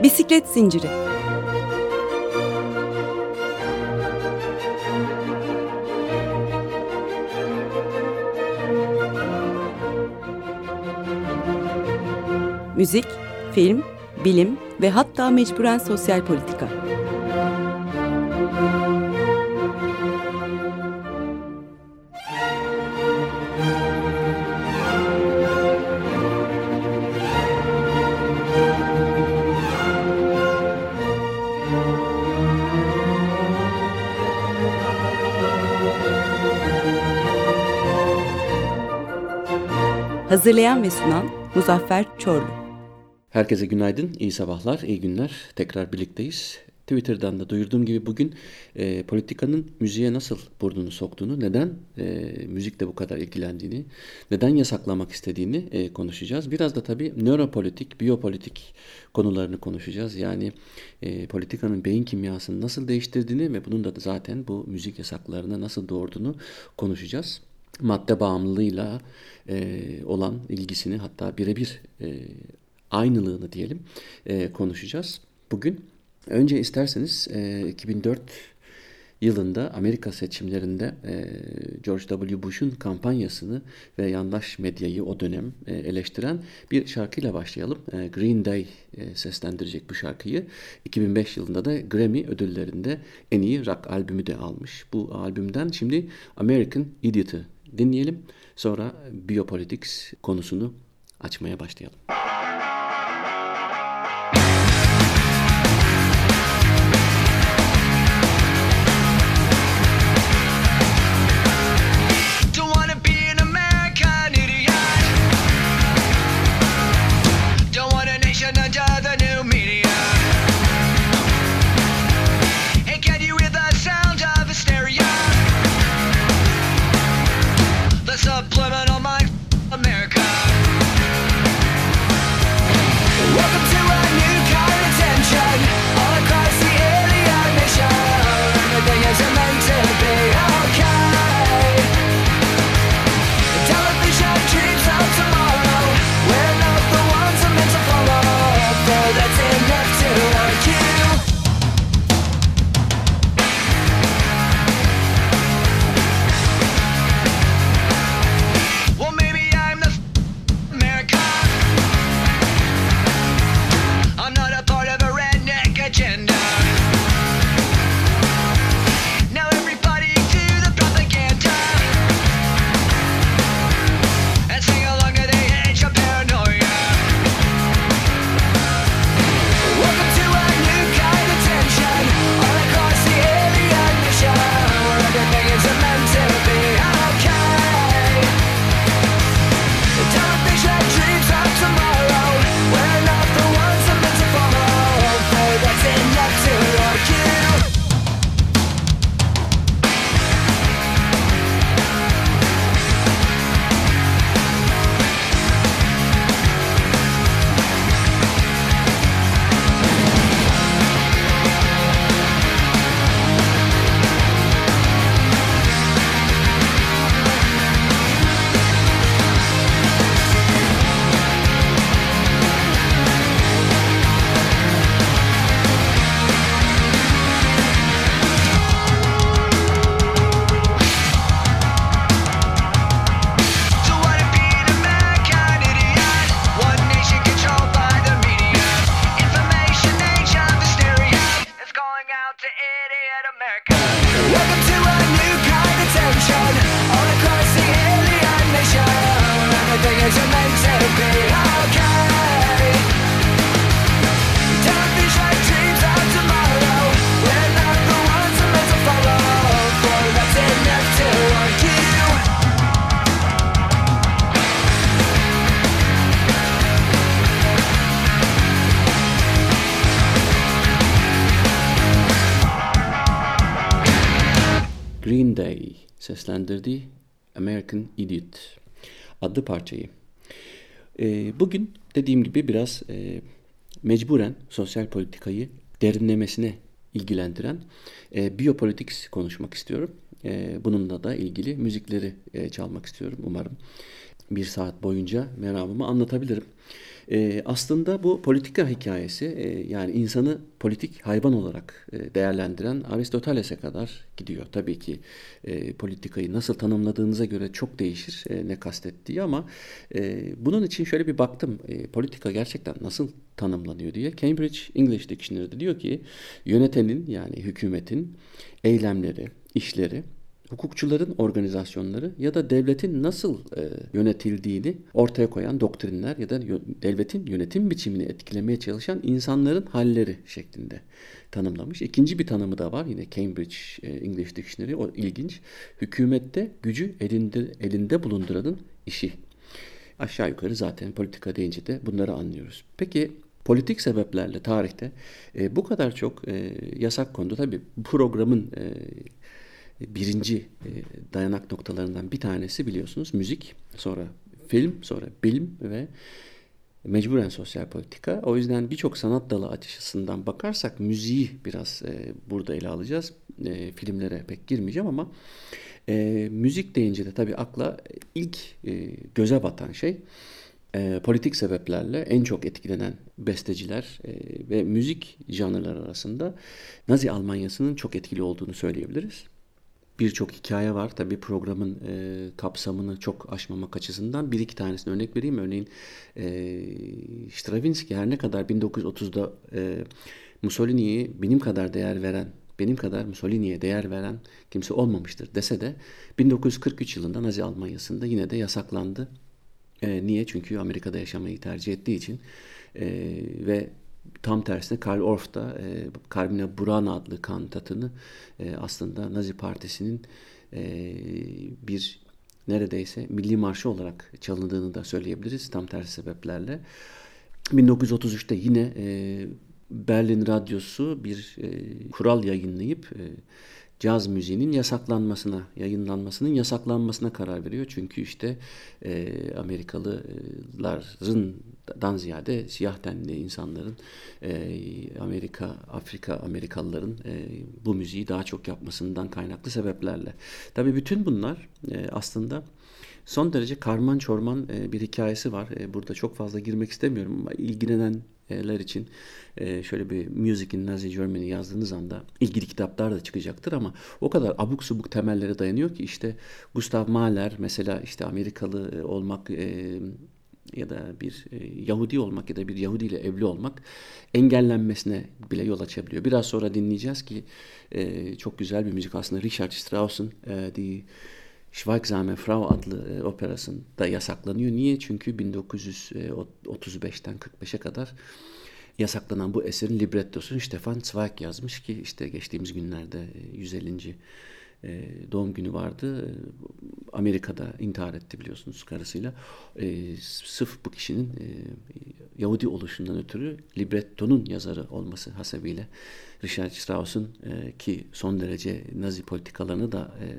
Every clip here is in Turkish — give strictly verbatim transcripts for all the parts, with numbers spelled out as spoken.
Bisiklet zinciri. Müzik, film, bilim ve hatta mecburen sosyal politika. Hazırlayan ve sunan Muzaffer Çorlu. Herkese günaydın, iyi sabahlar, iyi günler. Tekrar birlikteyiz. Twitter'dan da duyurduğum gibi bugün e, politikanın müziğe nasıl burnunu soktuğunu, neden e, müzikle bu kadar ilgilendiğini, neden yasaklamak istediğini e, konuşacağız. Biraz da tabii nöropolitik, biyopolitik konularını konuşacağız. Yani e, politikanın beyin kimyasını nasıl değiştirdiğini ve bunun da zaten bu müzik yasaklarına nasıl doğurduğunu konuşacağız. Madde bağımlılığıyla e, olan ilgisini, hatta birebir e, aynılığını diyelim e, konuşacağız bugün. Önce isterseniz e, iki bin dört yılında Amerika seçimlerinde e, George W. Bush'un kampanyasını ve yandaş medyayı o dönem e, eleştiren bir şarkıyla başlayalım. E, Green Day e, seslendirecek bu şarkıyı. iki bin beş yılında da Grammy ödüllerinde en iyi rock albümü de almış. Bu albümden şimdi American Idiot'ı dinleyelim. Sonra Biopolitics konusunu açmaya başlayalım. Subliminal mind, America. Green Day seslendirdiği American Idiot adlı parçayı. E, bugün dediğim gibi biraz e, mecburen sosyal politikayı derinlemesine ilgilendiren e, Biopolitics konuşmak istiyorum. E, bununla da ilgili müzikleri e, çalmak istiyorum. Umarım bir saat boyunca meramımı anlatabilirim. E, aslında bu politika hikayesi e, yani insanı politik hayvan olarak e, değerlendiren Aristoteles'e kadar gidiyor. Tabii ki e, politikayı nasıl tanımladığınıza göre çok değişir e, ne kastettiği ama e, bunun için şöyle bir baktım. E, politika gerçekten nasıl tanımlanıyor diye. Cambridge English Dictionary'de diyor ki yönetenin yani hükümetin eylemleri, işleri, hukukçuların organizasyonları ya da devletin nasıl e, yönetildiğini ortaya koyan doktrinler ya da yö- devletin yönetim biçimini etkilemeye çalışan insanların halleri şeklinde tanımlamış. İkinci bir tanımı da var yine Cambridge e, English Dictionary, o ilginç. Hükümette gücü elinde elinde bulunduranın işi. Aşağı yukarı zaten politika deyince de bunları anlıyoruz. Peki politik sebeplerle tarihte e, bu kadar çok e, yasak kondu. Tabii programın e, birinci e, dayanak noktalarından bir tanesi biliyorsunuz müzik, sonra film, sonra bilim ve mecburen sosyal politika. O yüzden birçok sanat dalı açısından bakarsak müziği biraz e, burada ele alacağız. E, filmlere pek girmeyeceğim ama e, müzik deyince de tabii akla ilk e, göze batan şey e, politik sebeplerle en çok etkilenen besteciler e, ve müzik janrları arasında Nazi Almanyası'nın çok etkili olduğunu söyleyebiliriz. Birçok hikaye var. Tabii programın e, kapsamını çok aşmamak açısından bir iki tanesini örnek vereyim. Örneğin e, Stravinsky her ne kadar bin dokuz yüz otuzda e, Mussolini'ye benim kadar değer veren, benim kadar Mussolini'ye değer veren kimse olmamıştır dese de bin dokuz yüz kırk üç yılında Nazi Almanyası'nda yine de yasaklandı. E, niye? Çünkü Amerika'da yaşamayı tercih ettiği için e, ve tam tersine Karl Orff da e, Carmina Burana adlı kantatını e, aslında Nazi Partisi'nin e, bir neredeyse milli marşı olarak çalındığını da söyleyebiliriz tam tersi sebeplerle. bin dokuz yüz otuz üçte yine e, Berlin Radyosu bir e, kural yayınlayıp e, caz müziğinin yasaklanmasına, yayınlanmasının yasaklanmasına karar veriyor. Çünkü işte e, Amerikalılardan ziyade siyah tenli insanların, e, Amerika, Afrika Amerikalıların e, bu müziği daha çok yapmasından kaynaklı sebeplerle. Tabii bütün bunlar e, aslında son derece karman çorman e, bir hikayesi var. E, burada çok fazla girmek istemiyorum ama ilgilenenler için e, şöyle bir Music in Nazi Germany yazdığınız anda ilgili kitaplar da çıkacaktır ama o kadar abuk subuk temellere dayanıyor ki işte Gustav Mahler mesela işte Amerikalı e, olmak e, ya da bir e, Yahudi olmak ya da bir Yahudi ile evli olmak engellenmesine bile yol açabiliyor. Biraz sonra dinleyeceğiz ki e, çok güzel bir müzik aslında Richard Strauss'un e, Die Schweigsame Frau adlı e, operasında yasaklanıyor. Niye? Çünkü bin dokuz yüz otuz beşten kırk beşe kadar yasaklanan bu eserin librettosunu Stefan Zweig yazmış ki işte geçtiğimiz günlerde yüz ellinci e, doğum günü vardı. E, Amerika'da intihar etti biliyorsunuz karısıyla. E, sırf bu kişinin e, Yahudi oluşundan ötürü librettonun yazarı olması hasebiyle Richard Strauss'un e, ki son derece Nazi politikalarını da e,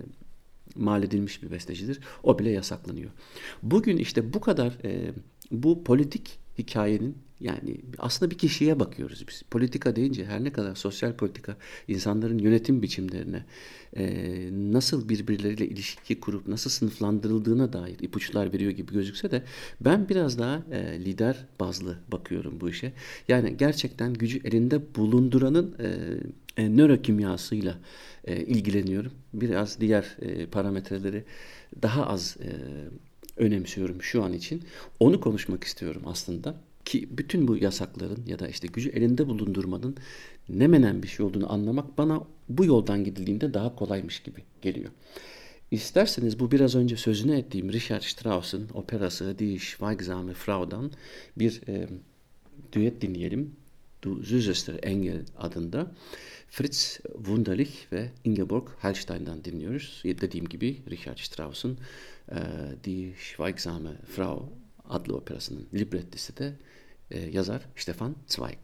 mal edilmiş bir bestecidir. O bile yasaklanıyor. Bugün işte bu kadar e, bu politik hikayenin yani aslında bir kişiye bakıyoruz biz. Politika deyince her ne kadar sosyal politika insanların yönetim biçimlerine e, nasıl birbirleriyle ilişki kurup nasıl sınıflandırıldığına dair ipuçlar veriyor gibi gözükse de ben biraz daha e, lider bazlı bakıyorum bu işe. Yani gerçekten gücü elinde bulunduranın e, e, nörokimyasıyla e, ilgileniyorum. Biraz diğer e, parametreleri daha az e, önemsiyorum şu an için. Onu konuşmak istiyorum aslında. Ki bütün bu yasakların ya da işte gücü elinde bulundurmanın ne menen bir şey olduğunu anlamak bana bu yoldan gidildiğinde daha kolaymış gibi geliyor. İsterseniz bu biraz önce sözünü ettiğim Richard Strauss'un operası Die Schweigsame Frau'dan bir e, düet dinleyelim. Du süßester Engel adında. Fritz Wunderlich ve Ingeborg Hallstein'dan dinliyoruz. Dediğim gibi Richard Strauss'un e, Die Schweigsame Frau adlı operasının librettisi de e, yazar Stefan Zweig.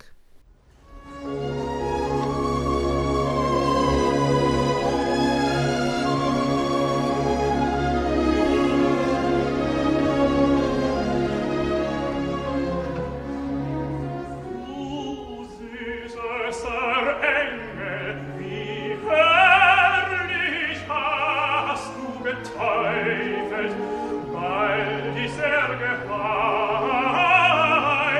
Weil die Särge heilt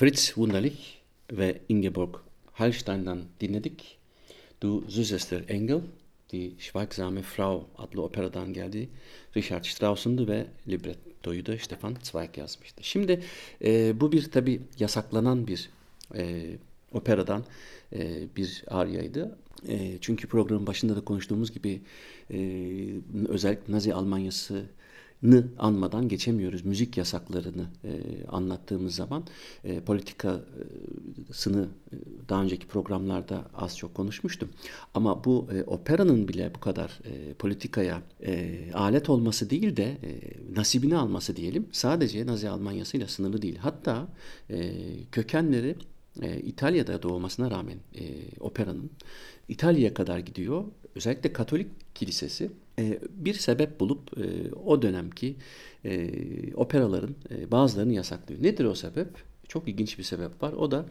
Fritz Wunderlich ve Ingeborg Hallstein'dan dinledik. Du süßester Engel, Die Schweigsame Frau adlı operadan geldi. Richard Strauss'undu ve librettoyu da Stefan Zweig yazmıştı. Şimdi e, bu bir tabi yasaklanan bir e, operadan e, bir aryaydı. E, çünkü programın başında da konuştuğumuz gibi e, özellikle Nazi Almanyası anmadan geçemiyoruz. Müzik yasaklarını e, anlattığımız zaman e, politikasını e, daha önceki programlarda az çok konuşmuştum. Ama bu e, operanın bile bu kadar e, politikaya e, alet olması değil de e, nasibini alması diyelim. Sadece Nazi Almanyası'yla sınırlı değil. Hatta e, kökenleri e, İtalya'da doğmasına rağmen e, operanın İtalya'ya kadar gidiyor. Özellikle Katolik Kilisesi e, bir sebep bulup e, o dönemki e, operaların e, bazılarını yasaklıyor. Nedir o sebep? Çok ilginç bir sebep var. O da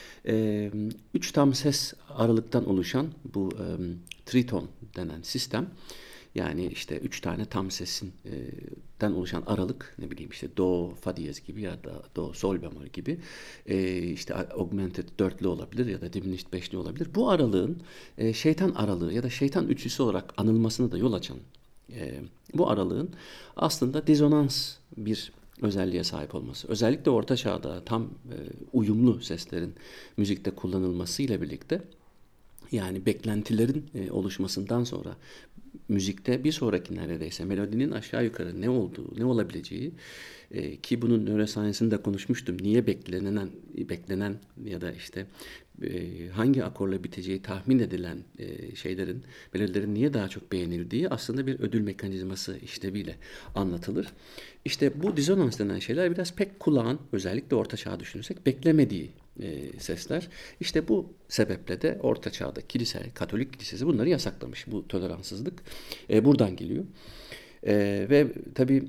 e, üç tam ses aralıktan oluşan bu e, triton denen sistem. Yani işte üç tane tam sesinden oluşan aralık, ne bileyim işte do, fa diyez gibi ya da do, sol bemol gibi e, işte augmented dörtlü olabilir ya da diminished beşli olabilir. Bu aralığın e, şeytan aralığı ya da şeytan üçlüsü olarak anılmasına da yol açan e, bu aralığın aslında dizonans bir özelliğe sahip olması. Özellikle Orta Çağ'da tam e, uyumlu seslerin müzikte kullanılmasıyla birlikte, yani beklentilerin e, oluşmasından sonra müzikte bir sonraki neredeyse melodinin aşağı yukarı ne olduğu, ne olabileceği e, ki bunun nöroscience'ında konuşmuştum. Niye beklenen, beklenen ya da işte e, hangi akorla biteceği tahmin edilen e, şeylerin, melodilerin niye daha çok beğenildiği aslında bir ödül mekanizması işleviyle anlatılır. İşte bu dizonans denen şeyler biraz pek kulağın, özellikle Orta Çağ düşünürsek, beklemediği e, sesler. İşte bu sebeple de Orta Çağ'da kilise, Katolik Kilisesi bunları yasaklamış. Bu toleranssızlık e, buradan geliyor. E, ve tabii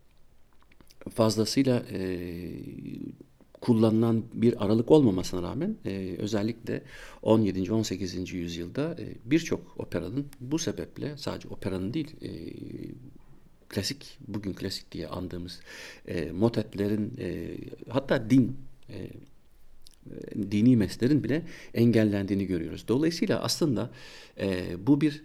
fazlasıyla e, kullanılan bir aralık olmamasına rağmen e, özellikle on yedinci on sekizinci yüzyılda e, birçok operanın bu sebeple, sadece operanın değil, e, klasik, bugün klasik diye andığımız e, motetlerin e, hatta din e, dini meslerin bile engellendiğini görüyoruz. Dolayısıyla aslında e, bu bir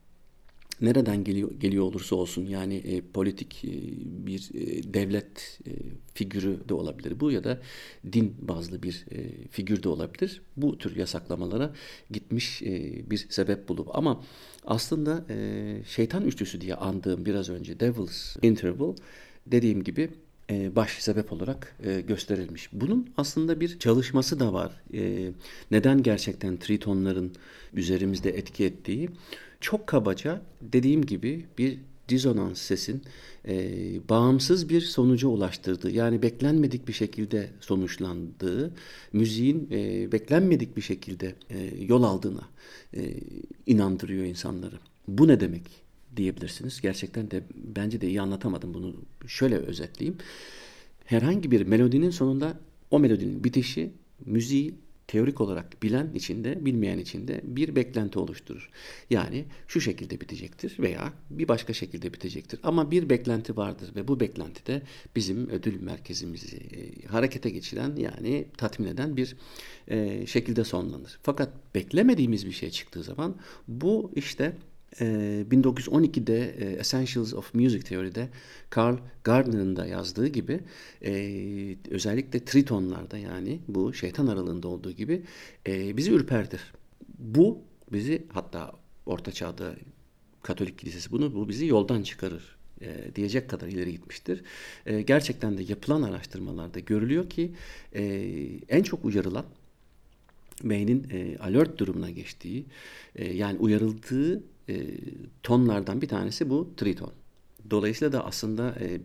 nereden geliyor, geliyor olursa olsun, yani e, politik e, bir e, devlet e, figürü de olabilir bu ya da din bazlı bir e, figür de olabilir. Bu tür yasaklamalara gitmiş e, bir sebep bulup, ama aslında e, şeytan üçlüsü diye andığım biraz önce Devil's Interval, dediğim gibi baş sebep olarak gösterilmiş. Bunun aslında bir çalışması da var. Neden gerçekten tritonların üzerimizde etki ettiği, çok kabaca dediğim gibi bir dizonans sesin bağımsız bir sonuca ulaştırdığı, yani beklenmedik bir şekilde sonuçlandığı, müziğin beklenmedik bir şekilde yol aldığına inandırıyor insanları. Bu ne demek diyebilirsiniz. Gerçekten de bence de iyi anlatamadım bunu. Şöyle özetleyeyim. Herhangi bir melodinin sonunda o melodinin bitişi müziği teorik olarak bilen içinde, bilmeyen içinde bir beklenti oluşturur. Yani şu şekilde bitecektir veya bir başka şekilde bitecektir. Ama bir beklenti vardır ve bu beklenti de bizim ödül merkezimizi e, harekete geçiren, yani tatmin eden bir e, şekilde sonlanır. Fakat beklemediğimiz bir şey çıktığı zaman bu işte bin dokuz yüz on ikide Essentials of Music Theory'de Carl Gardner'ın da yazdığı gibi özellikle tritonlarda, yani bu şeytan aralığında olduğu gibi bizi ürpertir. Bu bizi, hatta Orta Çağ'da Katolik Kilisesi bunu bu bizi yoldan çıkarır diyecek kadar ileri gitmiştir. Gerçekten de yapılan araştırmalarda görülüyor ki en çok uyarılan, beynin e, alert durumuna geçtiği, e, yani uyarıldığı e, tonlardan bir tanesi bu triton. Dolayısıyla da aslında e,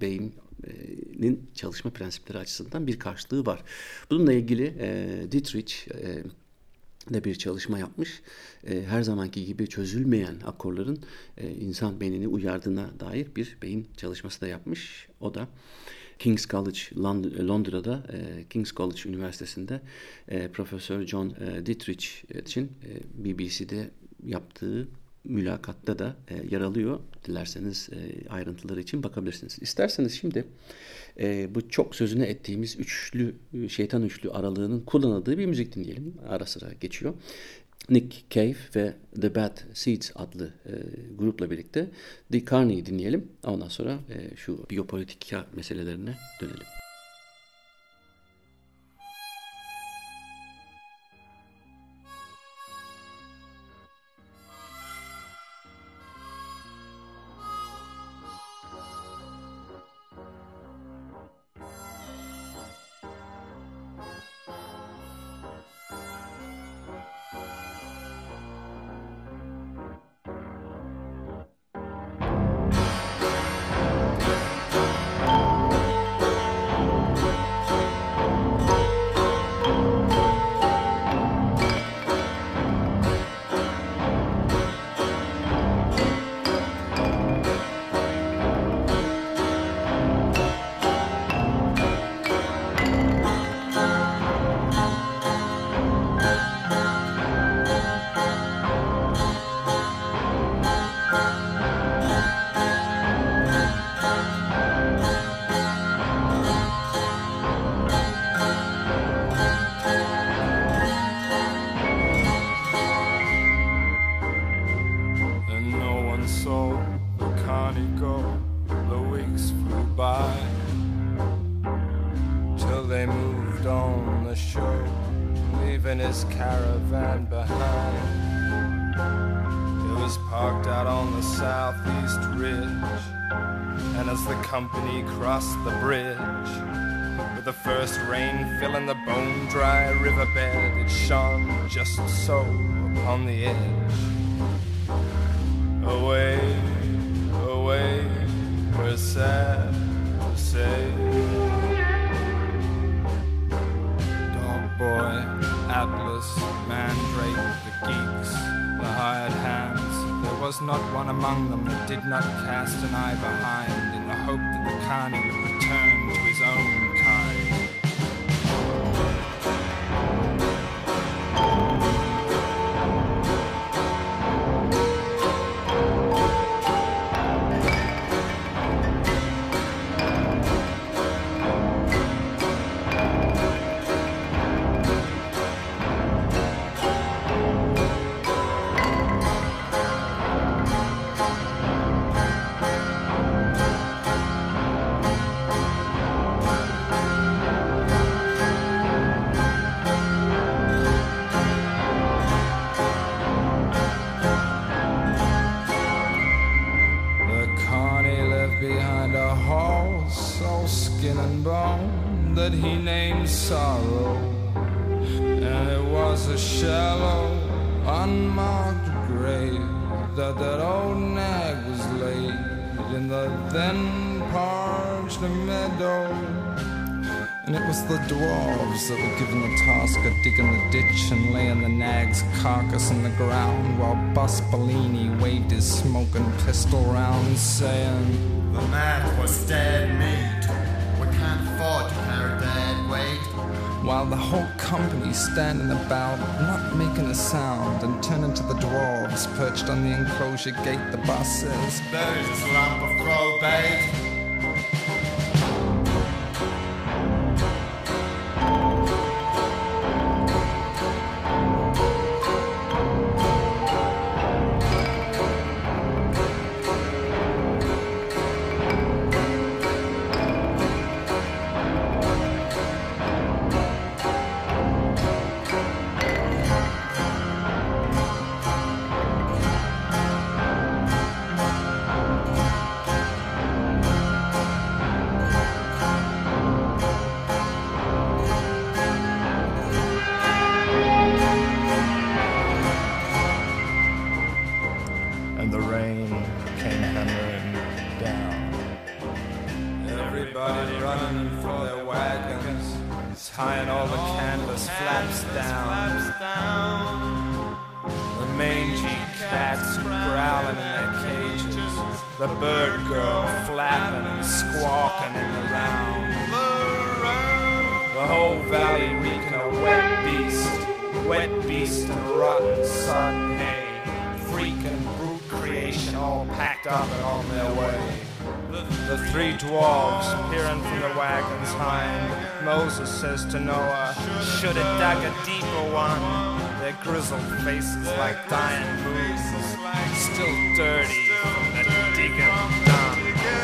beynin çalışma prensipleri açısından bir karşılığı var. Bununla ilgili e, Dietrich e, de bir çalışma yapmış. E, her zamanki gibi çözülmeyen akorların e, insan beynini uyardığına dair bir beyin çalışması da yapmış. O da King's College Londra'da, King's College Üniversitesi'nde Profesör John Dietrich için B B C'de yaptığı mülakatta da e, yer alıyor. Dilerseniz e, ayrıntıları için bakabilirsiniz. İsterseniz şimdi e, bu çok sözüne ettiğimiz üçlü, şeytan üçlü aralığının kullanıldığı bir müzik dinleyelim. Ara sıra geçiyor. Nick Cave ve The Bad Seeds adlı e, grupla birlikte The Carney'i dinleyelim. Ondan sonra e, şu biyopolitika meselelerine dönelim. His caravan behind. It was parked out on the southeast ridge, and as the company crossed the bridge, with the first rain filling the bone-dry riverbed, it shone just so upon the edge. Away, away, we're sad to say. Boy, Atlas, Mandrake, the geeks, the hired hands. There was not one among them that did not cast an eye behind in the hope that the Carney would return to his own kind. That he named sorrow, and it was a shallow, unmarked grave that that old nag was laid in the then parched meadow. And it was the dwarves that were given the task of digging the ditch and laying the nag's carcass in the ground, while Bus Bellini waved his smoking pistol round, saying, "The man was dead meat. We can't afford to carry dead weight." While the whole company standing about, not making a sound, and turning to the dwarves perched on the enclosure gate, the boss says, "There's this lump of crow bait." Tying all the canvas flaps down. The mangy cats growling in their cages. The bird girl flapping and squawking in the round. The whole valley reeking of wet beast, wet beast and rotten sodden hay, freaking brutal. all packed up and on their way. The, the three dwarves peering from the wagon's hind. Moses says to Noah, should have dug a deeper one. Their grizzled faces like dying moons, still dirty from the digging done.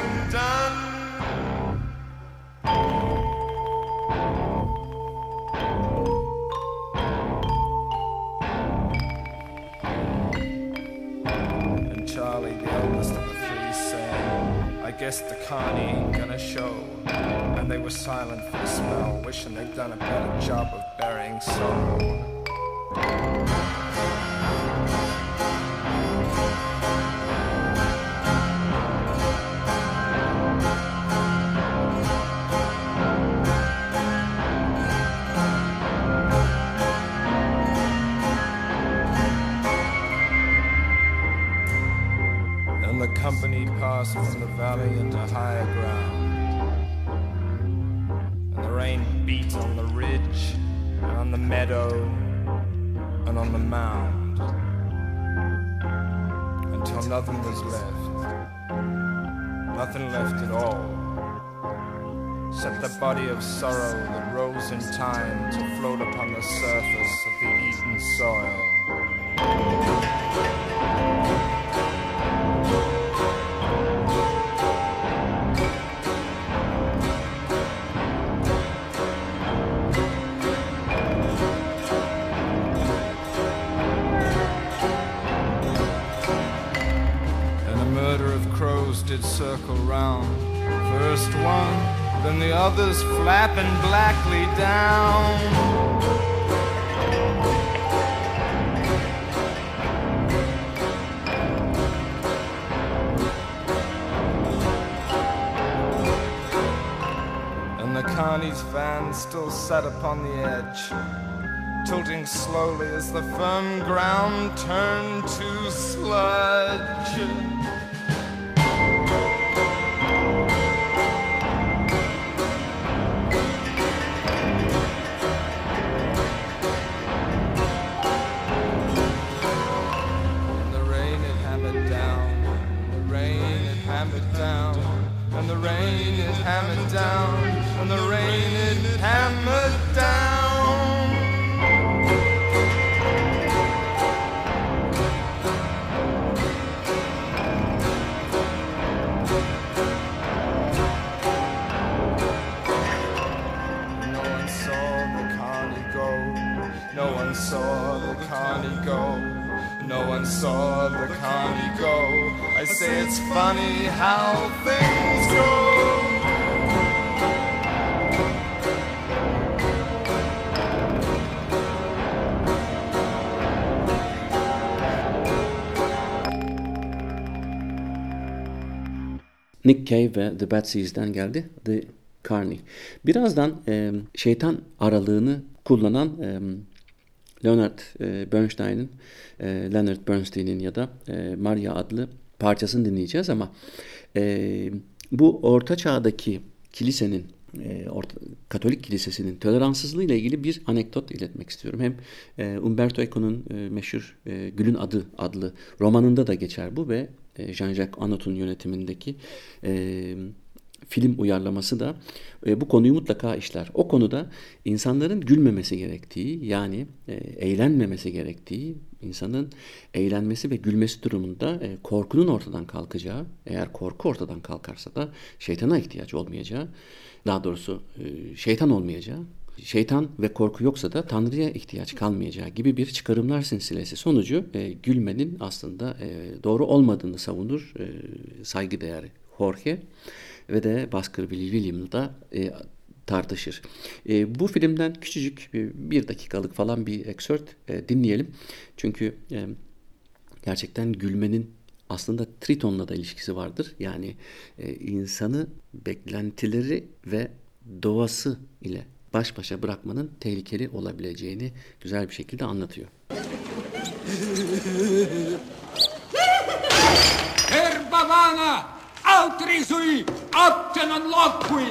And Charlie, the eldest of the three, said, I guess the Carney ain't gonna show. And they were silent for a spell, wishing they'd done a better job of burying sorrow. And the company passed from the valley into higher ground. And the rain beat on the ridge, and on the meadow, and on the mound, until nothing was left, nothing left at all, except the body of sorrow that rose in time to float upon the surface of the eaten soil. Did circle round, first one, then the others flapping blackly down. And the Carney's van still sat upon the edge, tilting slowly as the firm ground turned to sludge. And the rain it hammered down, and the rain it hammered down. No one saw the Carney go, no one saw the Carney go. No one saw the Carney go. I say it's funny how things go. Nick Cave ve The Bad Seeds'den geldi The Carney. Birazdan e, şeytan aralığını kullanan e, Leonard e, Bernstein'in, e, Leonard Bernstein'in ya da e, Maria adlı parçasını dinleyeceğiz ama e, bu Orta Çağ'daki kilisenin, e, Orta, Katolik kilisesinin toleranssızlığı ile ilgili bir anekdot iletmek istiyorum. Hem e, Umberto Eco'nun e, meşhur e, Gül'ün Adı adlı romanında da geçer bu ve e, Jean-Jacques Annaud'un yönetimindeki e, film uyarlaması da e, bu konuyu mutlaka işler. O konuda insanların gülmemesi gerektiği, yani e, eğlenmemesi gerektiği, insanın eğlenmesi ve gülmesi durumunda e, korkunun ortadan kalkacağı, eğer korku ortadan kalkarsa da şeytana ihtiyaç olmayacağı, daha doğrusu e, şeytan olmayacağı, şeytan ve korku yoksa da Tanrı'ya ihtiyaç kalmayacağı gibi bir çıkarımlar silsilesi sonucu e, gülmenin aslında e, doğru olmadığını savunur e, saygıdeğer Jorge ve de Baskerville William'ı da e, tartışır. E, bu filmden küçücük e, bir dakikalık falan bir excerpt e, dinleyelim. Çünkü e, gerçekten gülmenin aslında Triton'la da ilişkisi vardır. Yani e, insanı beklentileri ve doğası ile baş başa bırakmanın tehlikeli olabileceğini güzel bir şekilde anlatıyor. Herbavana, altri opten non loqui.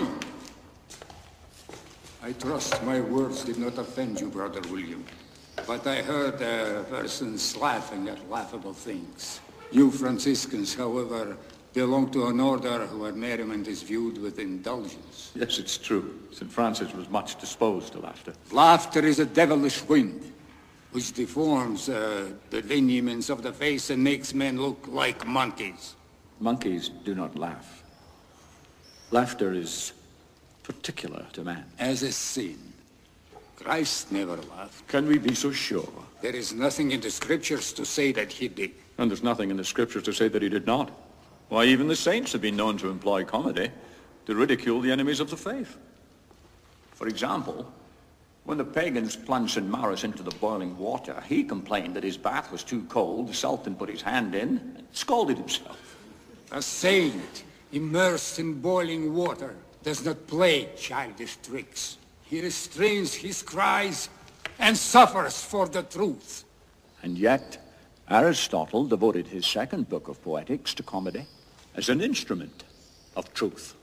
I trust my words did not offend you, Brother William, but I heard uh, persons laughing at laughable things. You Franciscans, however, belong to an order where merriment is viewed with indulgence. Yes, it's true. Saint Francis was much disposed to laughter. Laughter is a devilish wind, which deforms uh, the lineaments of the face and makes men look like monkeys. Monkeys do not laugh. Laughter is particular to man. As a sin. Christ never laughed. Can we be so sure? There is nothing in the scriptures to say that he did. And there's nothing in the scriptures to say that he did not. Why, even the saints have been known to employ comedy to ridicule the enemies of the faith. For example, when the pagans plunged Saint Maurus into the boiling water, he complained that his bath was too cold. The Sultan put his hand in and scalded himself. A saint immersed in boiling water does not play childish tricks. He restrains his cries and suffers for the truth. And yet, Aristotle devoted his second book of Poetics to comedy as an instrument of truth.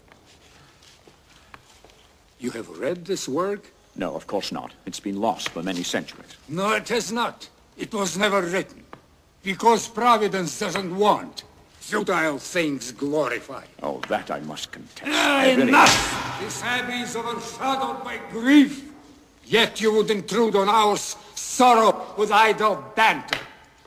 You have read this work? No, of course not. It's been lost for many centuries. No, it has not. It was never written. Because Providence doesn't want futile things glorified. Oh, that I must contest. Ah, I really- enough! This abbey is overshadowed by grief. Yet you would intrude on ours sorrow with idle banter.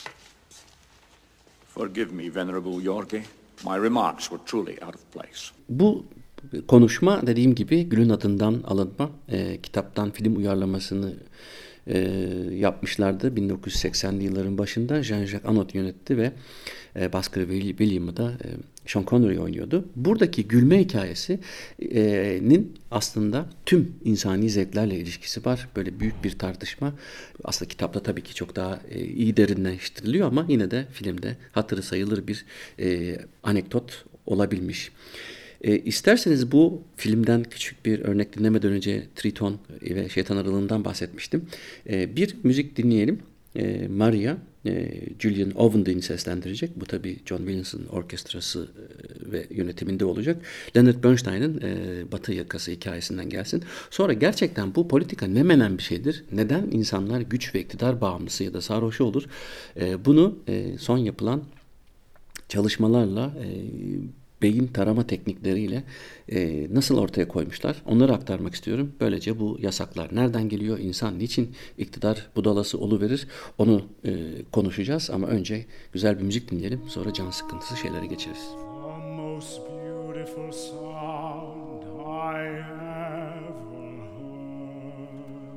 Forgive me, Venerable Yorgi. My remarks were truly out of place. Bu konuşma dediğim gibi Gül'ün adından alınma. E, kitaptan film uyarlamasını e, yapmışlardı. bin dokuz yüz seksenli yılların başında Jean-Jacques Annaud yönetti ve e, Basker William'ı da e, Sean Connery oynuyordu. Buradaki gülme hikayesinin aslında tüm insani zevklerle ilişkisi var. Böyle büyük bir tartışma. Aslında kitapta tabii ki çok daha e, iyi derinleştiriliyor ama yine de filmde hatırı sayılır bir e, anekdot olabilmiş. E, isterseniz bu filmden küçük bir örnek dinlemeden önce Triton ve Şeytan Aralığı'ndan bahsetmiştim. E, bir müzik dinleyelim. E, Maria, e, Julian Ovendine seslendirecek. Bu tabii John Williams'ın orkestrası e, ve yönetiminde olacak. Leonard Bernstein'ın e, Batı Yakası hikayesinden gelsin. Sonra gerçekten bu politika ne menen bir şeydir? Neden insanlar güç ve iktidar bağımlısı ya da sarhoşu olur? E, bunu e, son yapılan çalışmalarla e, beyin tarama teknikleriyle e, nasıl ortaya koymuşlar onları aktarmak istiyorum. Böylece bu yasaklar nereden geliyor, insan niçin iktidar budalası oluverir onu e, konuşacağız. Ama önce güzel bir müzik dinleyelim, sonra can sıkıntısı şeylere geçeriz. The most beautiful sound I ever heard.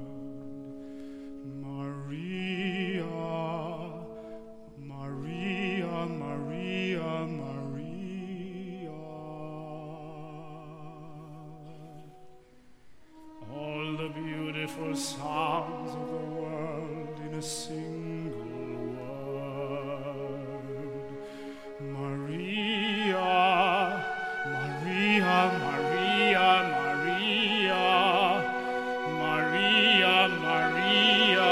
Maria, Maria, Maria, Maria. All the beautiful sounds of the world in a single word. Maria, Maria, Maria, Maria, Maria, Maria,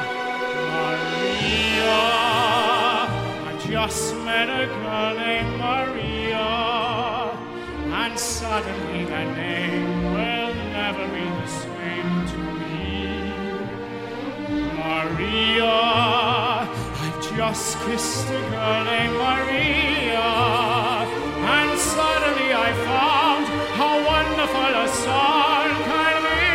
Maria. I just met a girl named Maria, and suddenly that name will never be the same to me. Maria, I just kissed a girl named Maria, and suddenly I found how wonderful a song can be.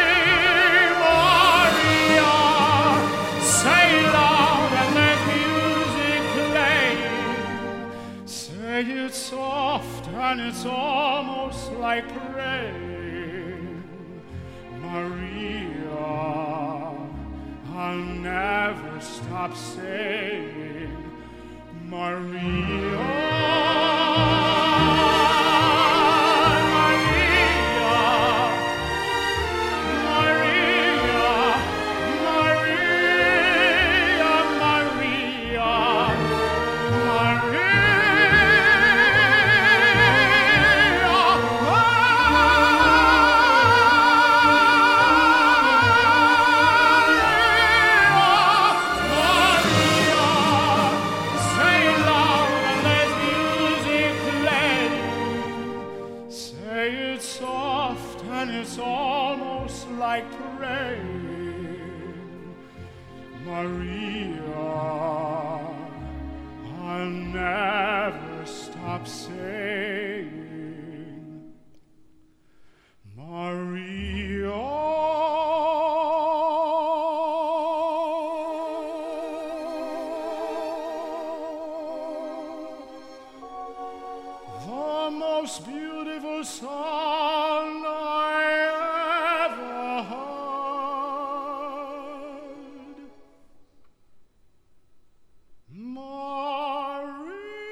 Maria, say loud and let music play. Say it soft and it's almost like praying. Maria, I'll never stop saying Maria. Maria, I'll never stop saying, Maria. The most beautiful song I ever heard. Maria.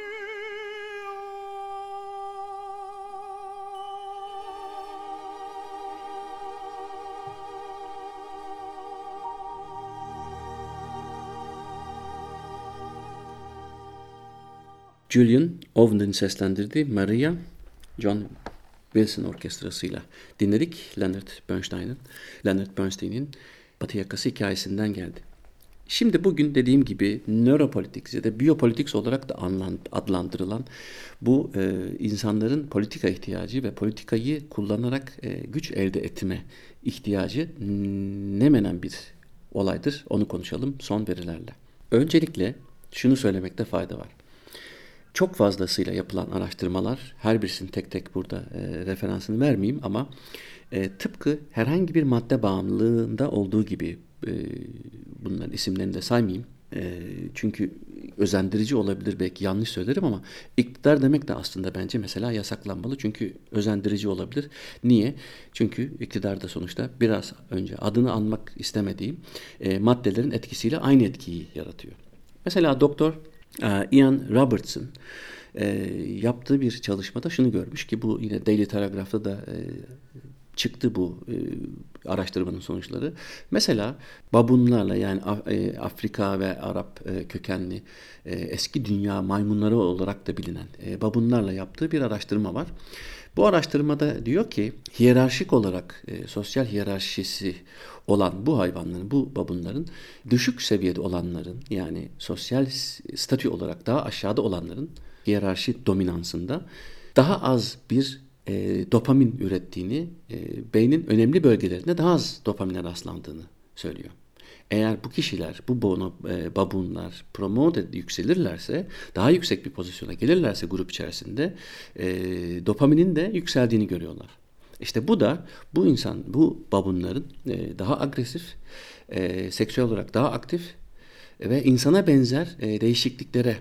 Julian Owen'ın seslendirdiği Maria, John Wilson orkestrasıyla dinledik. Leonard Bernstein'in, Leonard Bernstein'in Batı Yakası hikayesinden geldi. Şimdi bugün dediğim gibi nöropolitiks ya da biyopolitiks olarak da adlandırılan bu e, insanların politika ihtiyacı ve politikayı kullanarak e, güç elde etme ihtiyacı ne menen bir olaydır. Onu konuşalım son verilerle. Öncelikle şunu söylemekte fayda var. Çok fazlasıyla yapılan araştırmalar, her birisinin tek tek burada e, referansını vermeyeyim ama e, tıpkı herhangi bir madde bağımlılığında olduğu gibi, e, bunların isimlerini de saymayayım. E, çünkü özendirici olabilir, belki yanlış söylerim ama iktidar demek de aslında bence mesela yasaklanmalı. Çünkü özendirici olabilir. Niye? Çünkü iktidar da sonuçta biraz önce adını anmak istemediğim e, maddelerin etkisiyle aynı etkiyi yaratıyor. Mesela doktor Ian Robertson e, yaptığı bir çalışmada şunu görmüş ki bu yine Daily Telegraph'ta da e, çıktı bu e, araştırmanın sonuçları. Mesela babunlarla, yani e, Afrika ve Arap e, kökenli e, eski dünya maymunları olarak da bilinen e, babunlarla yaptığı bir araştırma var. Bu araştırmada diyor ki hiyerarşik olarak e, sosyal hiyerarşisi olan bu hayvanların, bu babunların düşük seviyede olanların, yani sosyal statü olarak daha aşağıda olanların hiyerarşi dominansında daha az bir e, dopamin ürettiğini, e, beynin önemli bölgelerinde daha az dopamine rastlandığını söylüyor. Eğer bu kişiler, bu bono, e, babunlar promote yükselirlerse, daha yüksek bir pozisyona gelirlerse grup içerisinde e, dopaminin de yükseldiğini görüyorlar. İşte bu da bu insan, bu babunların e, daha agresif, e, seksüel olarak daha aktif ve insana benzer e, değişikliklere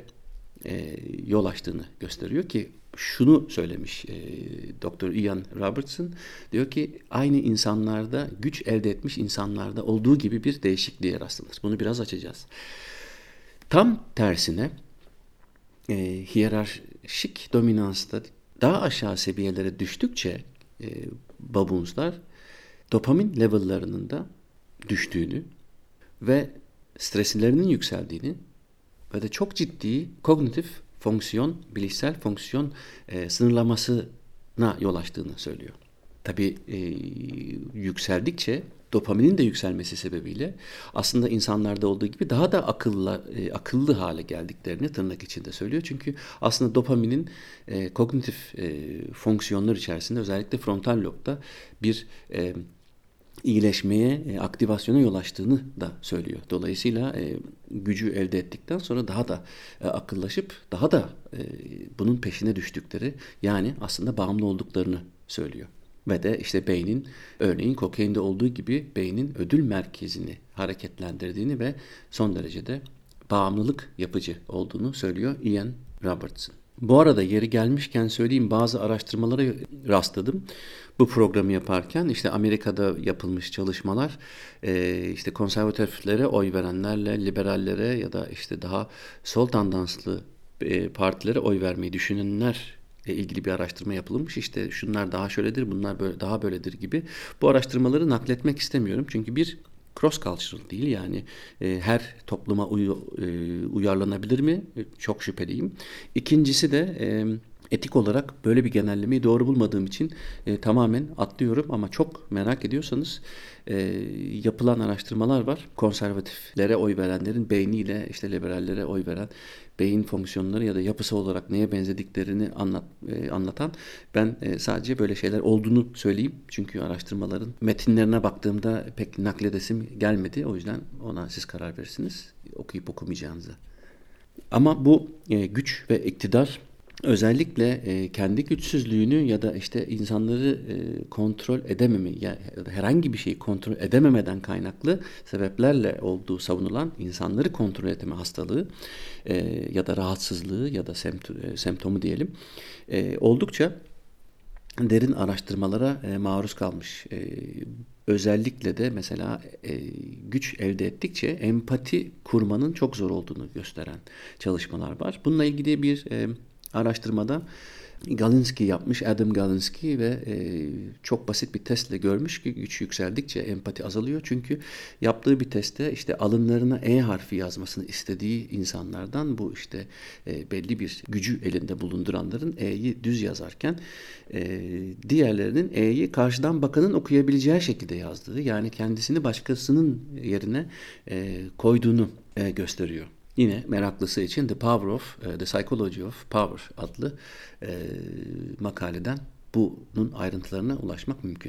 e, yol açtığını gösteriyor ki şunu söylemiş e, doktor Ian Robertson, diyor ki aynı insanlarda, güç elde etmiş insanlarda olduğu gibi bir değişikliğe rastlanır. Bunu biraz açacağız. Tam tersine e, hiyerarşik dominansta daha aşağı seviyelere düştükçe e, babunslar dopamin level'larının da düştüğünü ve streslerinin yükseldiğini ve de çok ciddi kognitif fonksiyon, bilişsel fonksiyon e, sınırlamasına yol açtığını söylüyor. Tabii e, yükseldikçe dopaminin de yükselmesi sebebiyle aslında insanlarda olduğu gibi daha da akıllı, e, akıllı hale geldiklerini tırnak içinde söylüyor. Çünkü aslında dopaminin e, kognitif e, fonksiyonlar içerisinde özellikle frontal lobda bir e, iyileşmeye, e, aktivasyona yol açtığını da söylüyor. Dolayısıyla e, gücü elde ettikten sonra daha da e, akıllaşıp daha da e, bunun peşine düştükleri, yani aslında bağımlı olduklarını söylüyor. Ve de işte beynin, örneğin kokainde olduğu gibi beynin ödül merkezini hareketlendirdiğini ve son derecede bağımlılık yapıcı olduğunu söylüyor Ian Robertson. Bu arada yeri gelmişken söyleyeyim, bazı araştırmalara rastladım bu programı yaparken. İşte Amerika'da yapılmış çalışmalar, işte konservatiflere oy verenlerle liberallere ya da işte daha sol tandanslı partilere oy vermeyi düşünenler ilgili bir araştırma yapılmış. İşte şunlar daha şöyledir, bunlar böyle, daha böyledir gibi. Bu araştırmaları nakletmek istemiyorum. Çünkü bir cross cultural değil, yani e, her topluma uyu, e, uyarlanabilir mi? E, çok şüpheliyim. İkincisi de e, etik olarak böyle bir genellemeyi doğru bulmadığım için e, tamamen atlıyorum ama çok merak ediyorsanız e, yapılan araştırmalar var. Konservatiflere oy verenlerin beyniyle işte liberallere oy veren beyin fonksiyonları ya da yapısı olarak neye benzediklerini anlat, e, anlatan. Ben e, sadece böyle şeyler olduğunu söyleyeyim. Çünkü araştırmaların metinlerine baktığımda pek nakledesim gelmedi. O yüzden ona siz karar verirsiniz okuyup okumayacağınızı. Ama bu e, güç ve iktidar özellikle e, kendi güçsüzlüğünü ya da işte insanları e, kontrol edememe, yani herhangi bir şeyi kontrol edememeden kaynaklı sebeplerle olduğu savunulan insanları kontrol etme hastalığı e, ya da rahatsızlığı ya da semt- e, semptomu diyelim e, oldukça derin araştırmalara e, maruz kalmış. E, özellikle de mesela e, güç elde ettikçe empati kurmanın çok zor olduğunu gösteren çalışmalar var. Bununla ilgili bir e, araştırmada Galinsky yapmış, Adam Galinsky ve e, çok basit bir testle görmüş ki güç yükseldikçe empati azalıyor. Çünkü yaptığı bir testte işte alınlarına E harfi yazmasını istediği insanlardan bu işte e, belli bir gücü elinde bulunduranların E'yi düz yazarken e, diğerlerinin E'yi karşıdan bakanın okuyabileceği şekilde yazdığı, yani kendisini başkasının yerine e, koyduğunu e, gösteriyor. Yine meraklısı için The Power of, The Psychology of Power adlı e, makaleden bunun ayrıntılarına ulaşmak mümkün.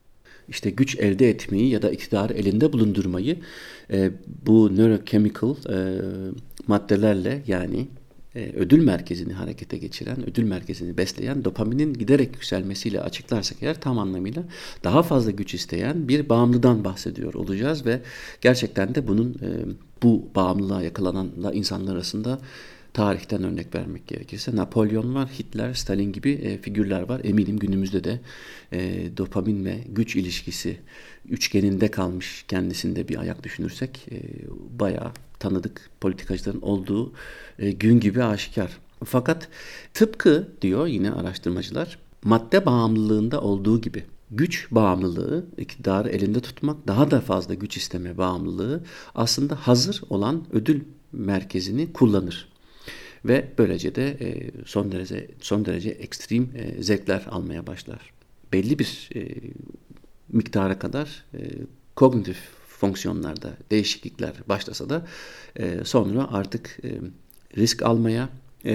İşte güç elde etmeyi ya da iktidarı elinde bulundurmayı e, bu neurochemical e, maddelerle, yani e, ödül merkezini harekete geçiren, ödül merkezini besleyen dopaminin giderek yükselmesiyle açıklarsak eğer tam anlamıyla daha fazla güç isteyen bir bağımlıdan bahsediyor olacağız ve gerçekten de bunun e, bu bağımlılığa yakalanan insanlar arasında tarihten örnek vermek gerekirse Napolyon var, Hitler, Stalin gibi e, figürler var. Eminim günümüzde de e, dopamin ve güç ilişkisi üçgeninde kalmış kendisinde bir ayak düşünürsek e, bayağı tanıdık politikacıların olduğu e, gün gibi aşikar. Fakat tıpkı diyor yine araştırmacılar, madde bağımlılığında olduğu gibi güç bağımlılığı, iktidarı elinde tutmak, daha da fazla güç isteme bağımlılığı aslında hazır olan ödül merkezini kullanır. Ve böylece de son derece son derece ekstrem zevkler almaya başlar. Belli bir miktara kadar kognitif fonksiyonlarda değişiklikler başlasa da sonra artık risk almaya, Ee,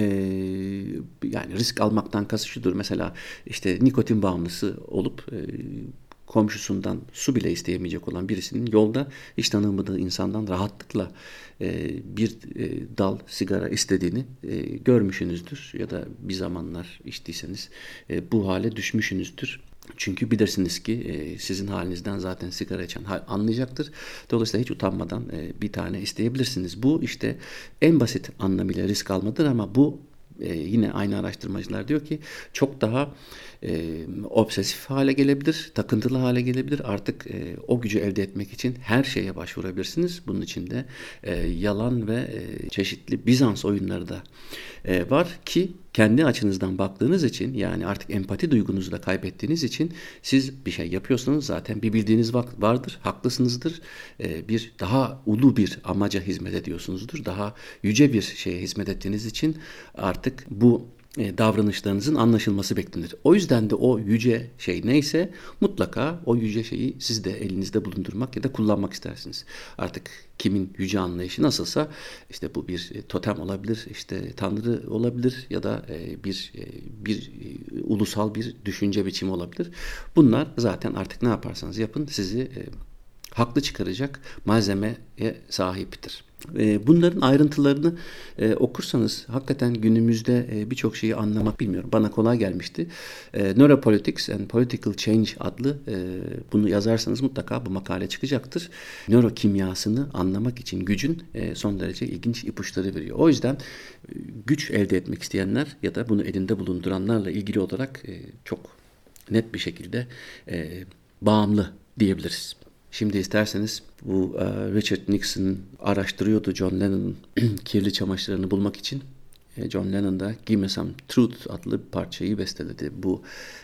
yani risk almaktan kasıt şudur. Mesela işte nikotin bağımlısı olup e, komşusundan su bile isteyemeyecek olan birisinin yolda hiç tanımadığı insandan rahatlıkla e, bir e, dal sigara istediğini e, görmüşsünüzdür ya da bir zamanlar içtiyseniz e, bu hale düşmüşsünüzdür. Çünkü bilirsiniz ki e, sizin halinizden zaten sigara içen anlayacaktır. Dolayısıyla hiç utanmadan e, bir tane isteyebilirsiniz. Bu işte en basit anlamıyla risk almadır ama bu e, yine aynı araştırmacılar diyor ki çok daha e, obsesif hale gelebilir, takıntılı hale gelebilir. Artık e, o gücü elde etmek için her şeye başvurabilirsiniz. Bunun içinde e, yalan ve e, çeşitli Bizans oyunları da e, var ki kendi açınızdan baktığınız için, yani artık empati duygunuzu da kaybettiğiniz için siz bir şey yapıyorsanız zaten bir bildiğiniz vardır, haklısınızdır. Ee, bir daha ulu bir amaca hizmet ediyorsunuzdur. Daha yüce bir şeye hizmet ettiğiniz için artık bu e, davranışlarınızın anlaşılması beklenir. O yüzden de o yüce şey neyse mutlaka o yüce şeyi siz de elinizde bulundurmak ya da kullanmak istersiniz. Artık kimin yüce anlayışı nasılsa işte bu bir totem olabilir, işte tanrı olabilir ya da bir bir ulusal bir düşünce biçimi olabilir. Bunlar zaten artık ne yaparsanız yapın sizi haklı çıkaracak malzemeye sahiptir. Bunların ayrıntılarını e, okursanız hakikaten günümüzde e, birçok şeyi anlamak, bilmiyorum, bana kolay gelmişti. E, Neuropolitics and Political Change adlı e, bunu yazarsanız mutlaka bu makale çıkacaktır. Nörokimyasını anlamak için gücün e, son derece ilginç ipuçları veriyor. O yüzden e, güç elde etmek isteyenler ya da bunu elinde bulunduranlarla ilgili olarak e, çok net bir şekilde e, bağımlı diyebiliriz. Şimdi isterseniz bu Richard Nixon araştırıyordu John Lennon'ın kirli çamaşırlarını bulmak için. John Lennon da Give Me Some Truth adlı bir parçayı besteledi. Bu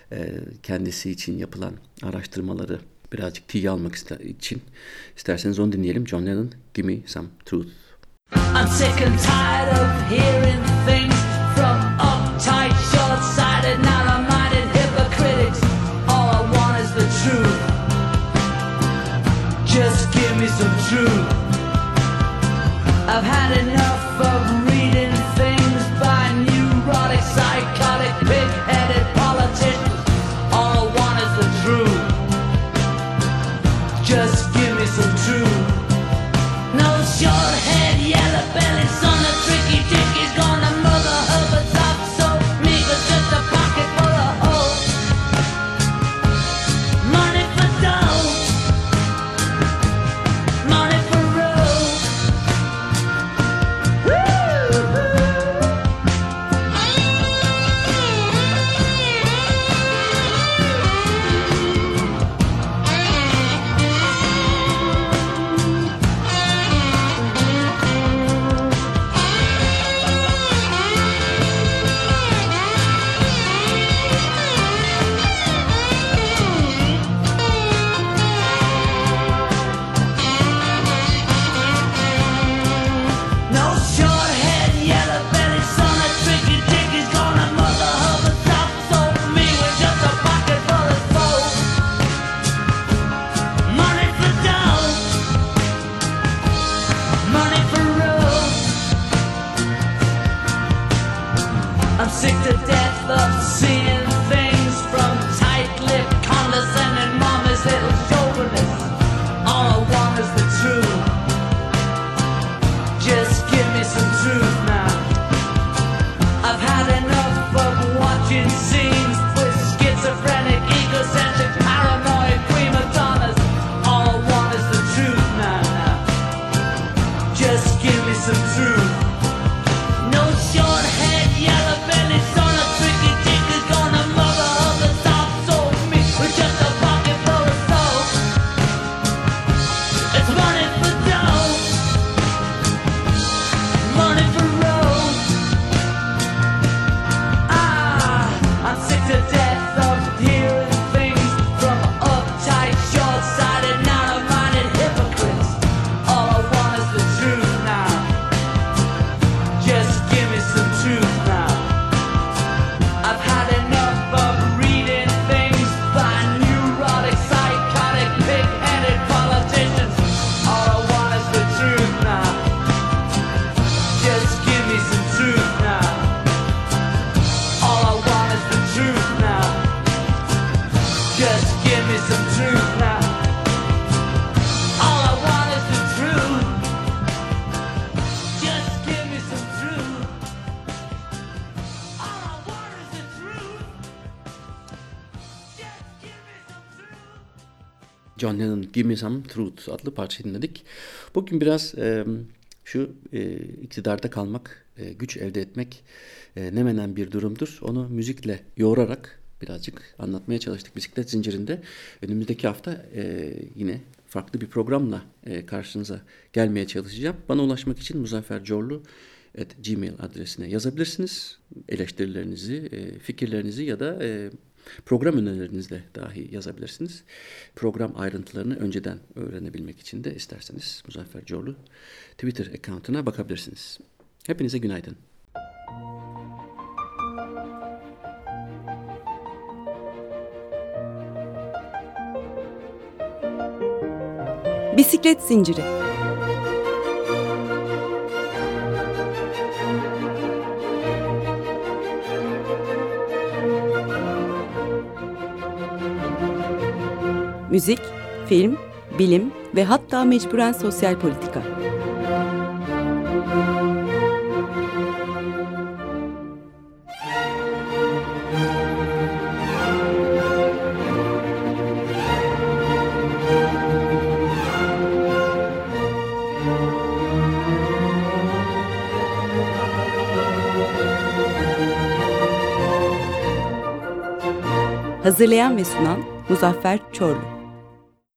kendisi için yapılan araştırmaları birazcık tiye almak için. İsterseniz onu dinleyelim. John Lennon, Give Me Some Truth. I'm sick and tired of hearing things from uptight, short-sighted, narrow-minded hypocrites. All I want is the truth. Just give me some truth. I've had enough of reading things by neurotic, psychotic, pig-headed politicians. All I want is the truth. Just give me some truth. No short-head, yellow-bellied son of tricky dick is gonna mother her but up so to death of seeing things from tight-lipped, condescending mama's little chauvinists. All I want is the truth. Just give me some truth now. I've had enough of watching scenes with schizophrenic, egocentric, paranoid prima donnas. All I want is the truth now, now. Just give me some truth. No short head, yellow belly, son of tricky dick is gonna mother of the soft soul me with just a pocket full of soap. It's money for dough, money for road. Ah, I'm sick to death of hearing things from uptight, short-sighted, narrow-minded hypocrites. All I want is the truth now. Just give me some truth now. I've had enough of reading things by neurotic, psychotic, pig-headed politicians. All I want is the truth now. Just give me some truth now. All I want is the truth now. Just give me some truth now. All I want is the truth. Just give me some truth. All I want is the truth. Just give me some truth. John Lennon Give Me Some Truth adlı parçayı dinledik. Bugün biraz e, şu e, iktidarda kalmak, e, güç elde etmek e, ne menen bir durumdur. Onu müzikle yoğurarak birazcık anlatmaya çalıştık Bisiklet Zinciri'nde. Önümüzdeki hafta e, yine farklı bir programla e, karşınıza gelmeye çalışacağım. Bana ulaşmak için muzaffercorlu at gmail adresine yazabilirsiniz. Eleştirilerinizi, e, fikirlerinizi ya da e, program önerilerinizle dahi yazabilirsiniz. Program ayrıntılarını önceden öğrenebilmek için de isterseniz Muzaffer Corlu Twitter account'una bakabilirsiniz. Hepinize günaydın. Bisiklet Zinciri. Müzik, film, bilim ve hatta mecburen sosyal politika. Hazırlayan ve sunan Muzaffer Çorlu.